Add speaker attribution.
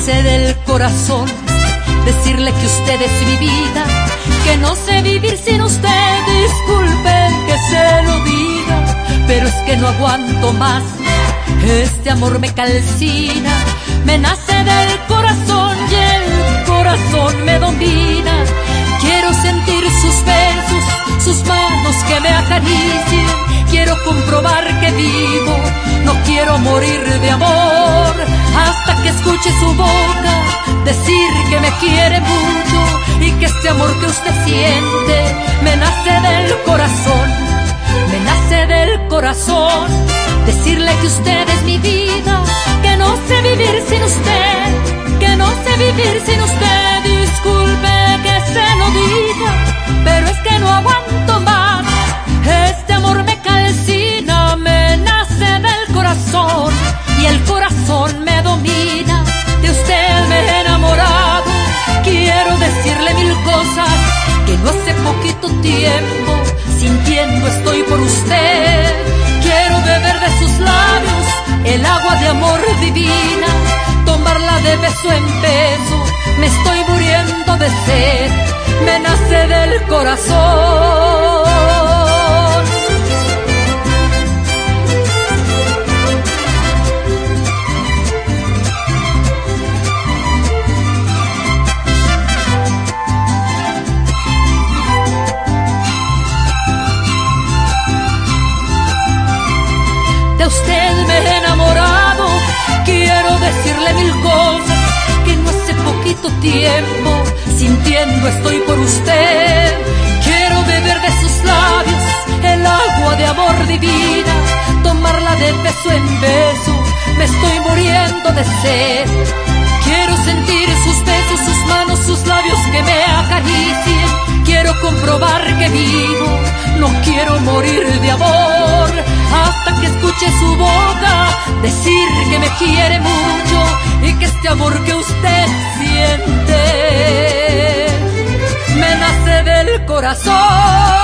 Speaker 1: nace del corazón decirle que usted es mi vida, que no sé vivir sin usted. Disculpe que se lo diga, pero es que no aguanto más. Este amor me calcina, me nace del corazón y el corazón me domina. Quiero sentir sus besos, sus manos que me acaricien. Quiero comprobar que vivo, no quiero morir de amor. Hasta que escuche su boca decir que me quiere mucho y que este amor que usted siente me nace del corazón, me nace del corazón. Decirle que usted es mi vida, que no sé vivir sin usted, que no sé vivir sin usted. Disculpe que se lo diga, pero es que no aguanto más. Este amor me calcina, me nace del corazón y el corazón me domina. De usted me he enamorado, quiero decirle mil cosas que no hace poquito tiempo sintiendo estoy por usted. Quiero beber de sus labios el agua de amor divina, tomarla de beso en beso, me estoy muriendo de sed, me nace del corazón. De usted me he enamorado, quiero decirle mil cosas que no hace poquito tiempo sintiendo estoy por usted. Quiero beber de sus labios el agua de amor divina, tomarla de beso en beso, me estoy muriendo de sed. Quiero sentir sus besos, sus manos, sus labios que me acaricien. Quiero comprobar que vivo, no quiero morir de amor. Hasta que escuche su boca decir que me quiere mucho y que este amor que usted siente me nace del corazón.